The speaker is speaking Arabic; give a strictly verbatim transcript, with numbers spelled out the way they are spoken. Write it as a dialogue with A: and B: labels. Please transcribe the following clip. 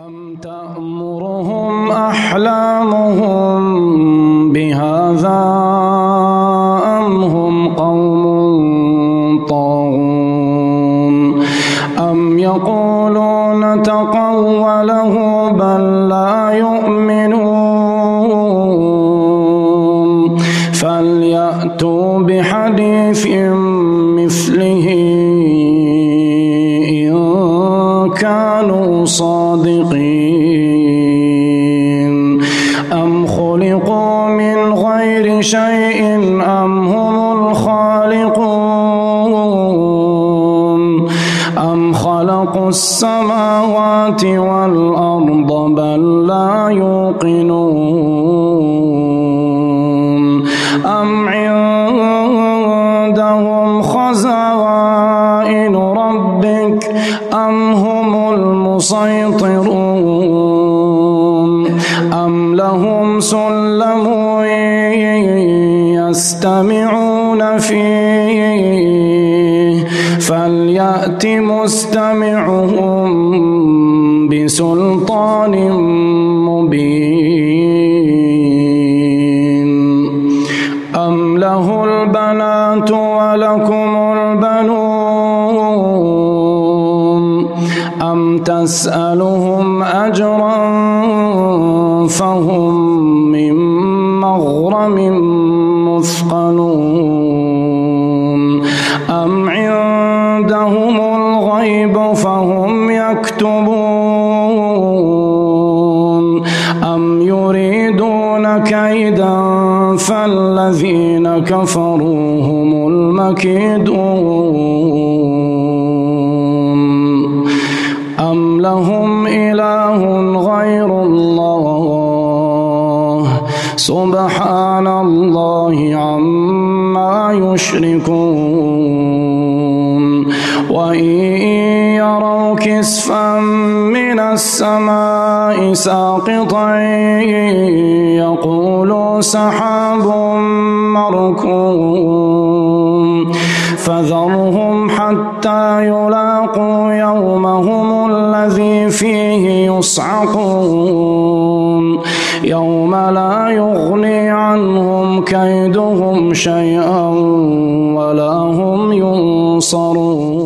A: أم تأمرهم أحلامهم بهذا أم هم قوم طاغون أم يقولون تقوله بل لا يؤمنون فليأتوا بحديث مثله إن كانوا صادقين أم خلقوا من غير شيء أم هم الخالقون أم خلقوا السماوات والأرض بل لا يوقنون أم عندهم خزائن ربك أم هم المسيطرون أم لهم سلم يستمعون فيه فليأت مستمعهم بسلطان مبين أم له البنات ولكم البنون أم تسألهم أجرا فهم من مغرم مثقلون أم عندهم الغيب فهم يكتبون أم يريدون كيدا فالذين كفروا هم المكيدون أم لهم إله غير الله سبحان الله عما يشركون وإن يروا كسفا من السماء ساقطا يقولوا سحاب مركوم فذرهم حتى يلاقوا يومهم الذي فيه يصعقون يوم لا يغني عنهم كيدهم شيئا ولا هم ينصرون.